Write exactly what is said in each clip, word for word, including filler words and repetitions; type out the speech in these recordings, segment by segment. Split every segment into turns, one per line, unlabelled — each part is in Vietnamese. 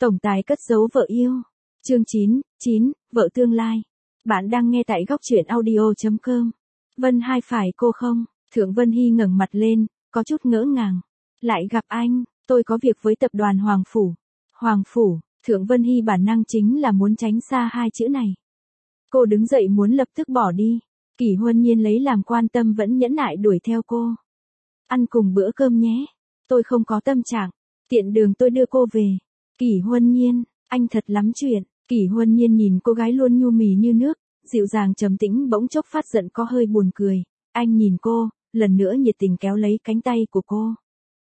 Tổng tài cất giấu vợ yêu. Chương chín, chín, vợ tương lai. Bạn đang nghe tại góc truyện audio chấm com. Vân Hai phải cô không? Thượng Vân Hy ngẩng mặt lên, có chút ngỡ ngàng. Lại gặp anh, tôi có việc với tập đoàn Hoàng Phủ. Hoàng Phủ, Thượng Vân Hy bản năng chính là muốn tránh xa hai chữ này. Cô đứng dậy muốn lập tức bỏ đi. Kỷ Huân Nhiên lấy làm quan tâm vẫn nhẫn nại đuổi theo cô. Ăn cùng bữa cơm nhé. Tôi không có tâm trạng. Tiện đường tôi đưa cô về. Kỷ Huân Nhiên, anh thật lắm chuyện. Kỷ Huân Nhiên nhìn cô gái luôn nhu mì như nước, dịu dàng trầm tĩnh bỗng chốc phát giận có hơi buồn cười. Anh nhìn cô, lần nữa nhiệt tình kéo lấy cánh tay của cô.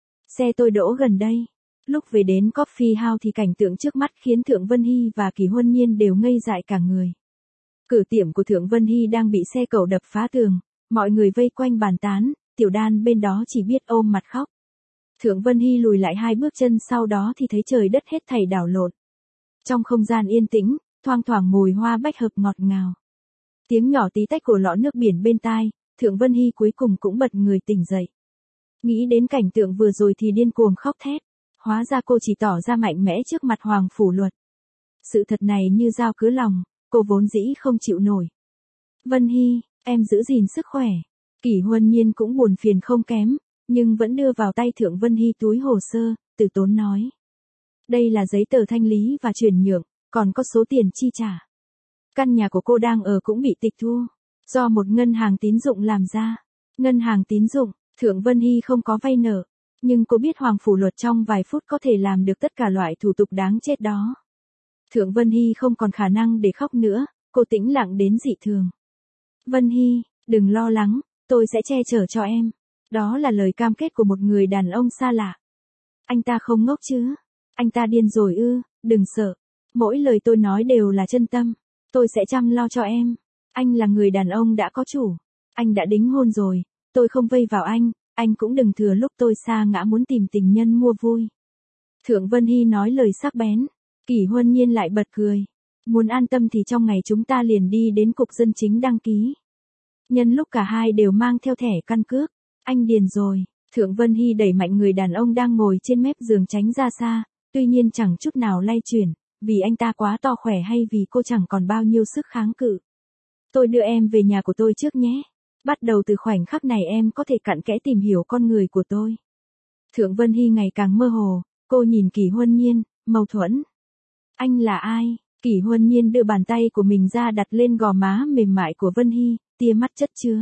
Xe tôi đỗ gần đây. Lúc về đến Coffee House thì cảnh tượng trước mắt khiến Thượng Vân Hy và Kỷ Huân Nhiên đều ngây dại cả người. Cửa tiệm của Thượng Vân Hy đang bị xe cẩu đập phá tường, mọi người vây quanh bàn tán, Tiểu Đan bên đó chỉ biết ôm mặt khóc. Thượng Vân Hy lùi lại hai bước chân sau đó thì thấy trời đất hết thảy đảo lộn. Trong không gian yên tĩnh, thoang thoảng mùi hoa bách hợp ngọt ngào. Tiếng nhỏ tí tách của lọ nước biển bên tai, Thượng Vân Hy cuối cùng cũng bật người tỉnh dậy. Nghĩ đến cảnh tượng vừa rồi thì điên cuồng khóc thét. Hóa ra cô chỉ tỏ ra mạnh mẽ trước mặt Hoàng Phủ Luật. Sự thật này như dao cứa lòng, cô vốn dĩ không chịu nổi. Vân Hy, em giữ gìn sức khỏe. Kỷ Huân Nhiên cũng buồn phiền không kém, nhưng vẫn đưa vào tay Thượng Vân Hy túi hồ sơ, từ tốn nói. Đây là giấy tờ thanh lý và chuyển nhượng, còn có số tiền chi trả. Căn nhà của cô đang ở cũng bị tịch thu, do một ngân hàng tín dụng làm ra. Ngân hàng tín dụng, Thượng Vân Hy không có vay nợ, nhưng cô biết Hoàng Phủ Luật trong vài phút có thể làm được tất cả loại thủ tục đáng chết đó. Thượng Vân Hy không còn khả năng để khóc nữa, cô tĩnh lặng đến dị thường. Vân Hy, đừng lo lắng, tôi sẽ che chở cho em. Đó là lời cam kết của một người đàn ông xa lạ. Anh ta không ngốc chứ? Anh ta điên rồi ư? Đừng sợ. Mỗi lời tôi nói đều là chân tâm. Tôi sẽ chăm lo cho em. Anh là người đàn ông đã có chủ. Anh đã đính hôn rồi. Tôi không vây vào anh. Anh cũng đừng thừa lúc tôi sa ngã muốn tìm tình nhân mua vui. Thượng Vân Hy nói lời sắc bén. Kỷ Huân Nhiên lại bật cười. Muốn an tâm thì trong ngày chúng ta liền đi đến cục dân chính đăng ký. Nhân lúc cả hai đều mang theo thẻ căn cước. Anh điền rồi. Thượng Vân Hy đẩy mạnh người đàn ông đang ngồi trên mép giường tránh ra xa, tuy nhiên chẳng chút nào lay chuyển, vì anh ta quá to khỏe hay vì cô chẳng còn bao nhiêu sức kháng cự. Tôi đưa em về nhà của tôi trước nhé. Bắt đầu từ khoảnh khắc này em có thể cặn kẽ tìm hiểu con người của tôi. Thượng Vân Hy ngày càng mơ hồ, cô nhìn Kỷ Huân Nhiên, mâu thuẫn. Anh là ai? Kỷ Huân Nhiên đưa bàn tay của mình ra đặt lên gò má mềm mại của Vân Hy, tia mắt chất chứa.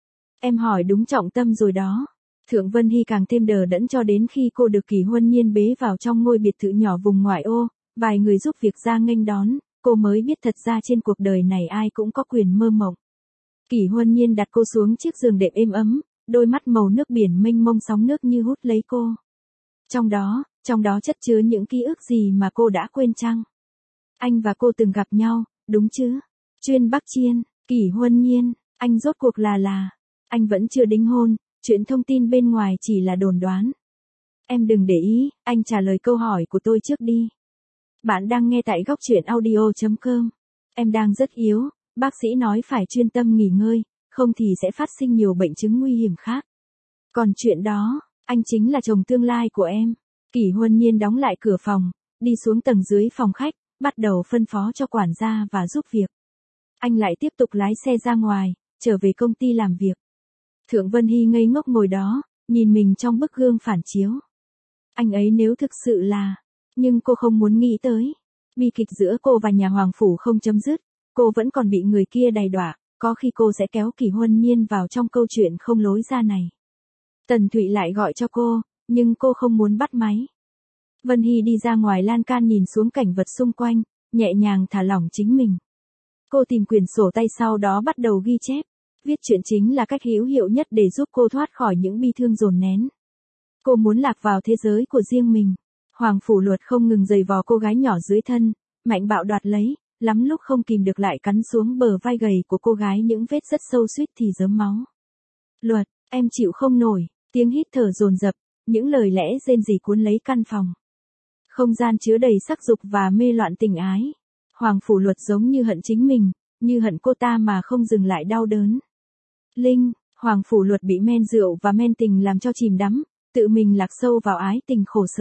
Em hỏi đúng trọng tâm rồi đó. Thượng Vân Hy càng thêm đờ đẫn cho đến khi cô được Kỷ Huân Nhiên bế vào trong ngôi biệt thự nhỏ vùng ngoại ô, vài người giúp việc ra nghênh đón, cô mới biết thật ra trên cuộc đời này ai cũng có quyền mơ mộng. Kỷ Huân Nhiên đặt cô xuống chiếc giường đệm êm ấm, đôi mắt màu nước biển mênh mông sóng nước như hút lấy cô. Trong đó, trong đó chất chứa những ký ức gì mà cô đã quên chăng? Anh và cô từng gặp nhau, đúng chứ? Chuyên Bắc Chiên, Kỷ Huân Nhiên, anh rốt cuộc là là... Anh vẫn chưa đính hôn, chuyện thông tin bên ngoài chỉ là đồn đoán. Em đừng để ý, anh trả lời câu hỏi của tôi trước đi. Bạn đang nghe tại góc truyện audio chấm com. Em đang rất yếu, bác sĩ nói phải chuyên tâm nghỉ ngơi, không thì sẽ phát sinh nhiều bệnh chứng nguy hiểm khác. Còn chuyện đó, anh chính là chồng tương lai của em. Kỷ Huân Nhiên đóng lại cửa phòng, đi xuống tầng dưới phòng khách, bắt đầu phân phó cho quản gia và giúp việc. Anh lại tiếp tục lái xe ra ngoài, trở về công ty làm việc. Thượng Vân Hy ngây ngốc ngồi đó, nhìn mình trong bức gương phản chiếu. Anh ấy nếu thực sự là... Nhưng cô không muốn nghĩ tới. Bi kịch giữa cô và nhà Hoàng Phủ không chấm dứt, cô vẫn còn bị người kia đày đọa, có khi cô sẽ kéo Kỷ Huân Nhiên vào trong câu chuyện không lối ra này. Tần Thụy lại gọi cho cô, nhưng cô không muốn bắt máy. Vân Hy đi ra ngoài lan can nhìn xuống cảnh vật xung quanh, nhẹ nhàng thả lỏng chính mình. Cô tìm quyển sổ tay sau đó bắt đầu ghi chép. Viết truyện chính là cách hữu hiệu nhất để giúp cô thoát khỏi những bi thương dồn nén. Cô muốn lạc vào thế giới của riêng mình. Hoàng Phủ Luật không ngừng giày vò cô gái nhỏ dưới thân, mạnh bạo đoạt lấy, lắm lúc không kìm được lại cắn xuống bờ vai gầy của cô gái những vết rất sâu suýt thì rớm máu. Luật, em chịu không nổi, tiếng hít thở dồn dập, những lời lẽ rên rỉ cuốn lấy căn phòng. Không gian chứa đầy sắc dục và mê loạn tình ái. Hoàng Phủ Luật giống như hận chính mình, như hận cô ta mà không dừng lại đau đớn. Linh, Hoàng Phủ Luật bị men rượu và men tình làm cho chìm đắm, tự mình lạc sâu vào ái tình khổ sở,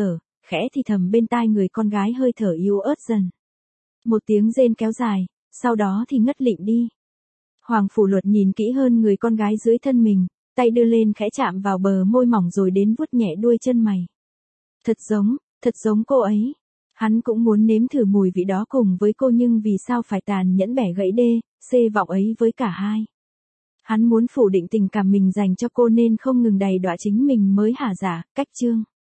khẽ thì thầm bên tai người con gái hơi thở yếu ớt dần. Một tiếng rên kéo dài, sau đó thì ngất lịm đi. Hoàng Phủ Luật nhìn kỹ hơn người con gái dưới thân mình, tay đưa lên khẽ chạm vào bờ môi mỏng rồi đến vuốt nhẹ đuôi chân mày. Thật giống, thật giống cô ấy. Hắn cũng muốn nếm thử mùi vị đó cùng với cô nhưng vì sao phải tàn nhẫn bẻ gãy đê, xê vọng ấy với cả hai. Hắn muốn phủ định tình cảm mình dành cho cô nên không ngừng đầy đọa chính mình mới hả dạ, cách chương.